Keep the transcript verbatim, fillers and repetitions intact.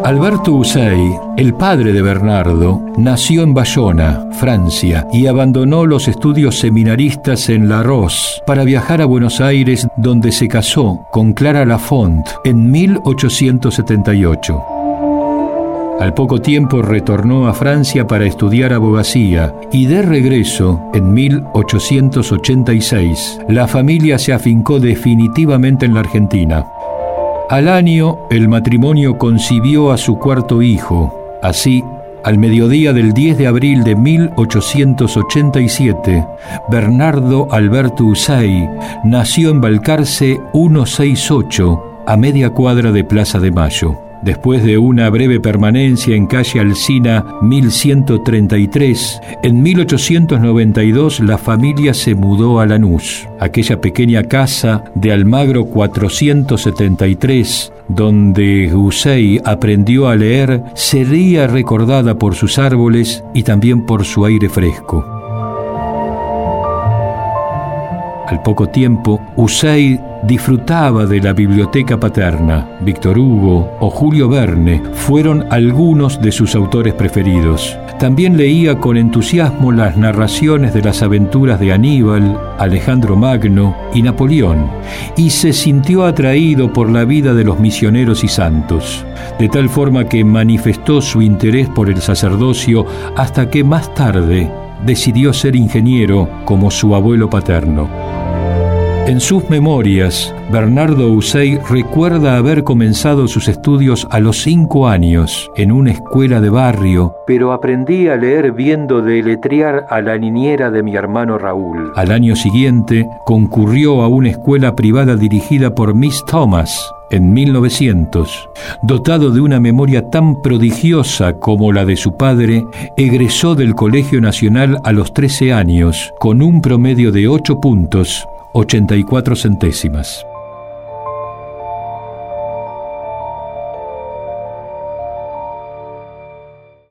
Alberto Husey, el padre de Bernardo, nació en Bayona, Francia, y abandonó los estudios seminaristas en La Roche para viajar a Buenos Aires, donde se casó con Clara Lafont en mil ochocientos setenta y ocho. Al poco tiempo retornó a Francia para estudiar abogacía y de regreso, en mil ochocientos ochenta y seis, la familia se afincó definitivamente en la Argentina. Al año, el matrimonio concibió a su cuarto hijo. Así, al mediodía del diez de abril de mil ochocientos ochenta y siete, Bernardo Alberto Husey nació en Balcarce ciento sesenta y ocho, a media cuadra de Plaza de Mayo. Después de una breve permanencia en calle Alsina mil ciento treinta y tres, en mil ochocientos noventa y dos la familia se mudó a Lanús. Aquella pequeña casa de Almagro cuatrocientos setenta y tres, donde Husey aprendió a leer, sería recordada por sus árboles y también por su aire fresco. Al poco tiempo, Husey disfrutaba de la biblioteca paterna. Víctor Hugo o Julio Verne fueron algunos de sus autores preferidos. También leía con entusiasmo las narraciones de las aventuras de Aníbal, Alejandro Magno y Napoleón, y se sintió atraído por la vida de los misioneros y santos, de tal forma que manifestó su interés por el sacerdocio hasta que más tarde decidió ser ingeniero como su abuelo paterno. En sus memorias, Bernardo Husey recuerda haber comenzado sus estudios a los cinco años en una escuela de barrio, pero aprendí a leer viendo deletrear a la niñera de mi hermano Raúl. Al año siguiente, concurrió a una escuela privada dirigida por Miss Thomas. En mil novecientos, dotado de una memoria tan prodigiosa como la de su padre, egresó del Colegio Nacional a los trece años, con un promedio de ocho puntos, ochenta y cuatro centésimas.